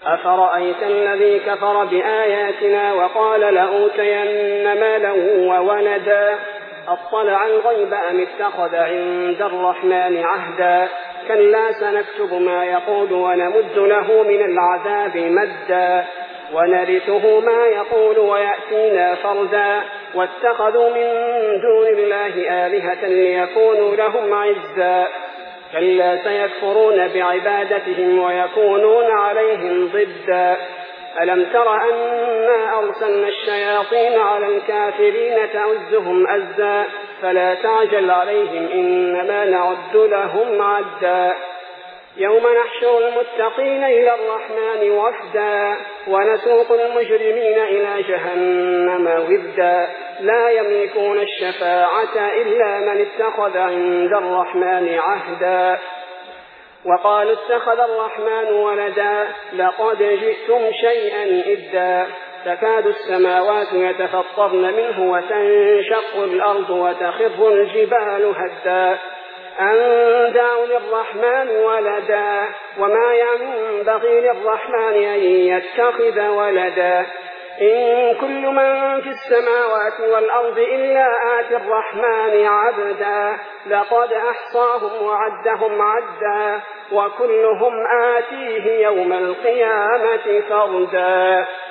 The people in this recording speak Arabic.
أفرأيت الذي كفر بآياتنا وقال لأوتين مالا وولدا أطلع الغيب أم اتخذ عند الرحمن عهدا كلا سنكتب ما يقول ونمد له من العذاب مدا ونرثه ما يقول ويأتينا فردا واتخذوا من دون الله آلهة ليكونوا لهم عزا كلا سيكفرون بعبادتهم ويكونون عليهم ضدا ألم تر أنا أرسلنا الشياطين على الكافرين تعزهم أزا فلا تعجل عليهم إنما نعد لهم عدا يوم نحشر المتقين إلى الرحمن وفدا ونسوق المجرمين إلى جهنم ودا لا يملكون الشفاعة إلا من اتخذ عند الرحمن عهدا وقالوا اتخذ الرحمن ولدا لقد جئتم شيئا إدا تكاد السماوات يتفطرن منه وتنشق الأرض وتخر الجبال هدا أن دعوا للرحمن ولدا وما ينبغي للرحمن أن يتخذ ولدا إن كل من في السماوات والأرض إلا آتي الرحمن عبدا لقد أحصاهم وعدهم عدا وكلهم آتيه يوم القيامة فردا.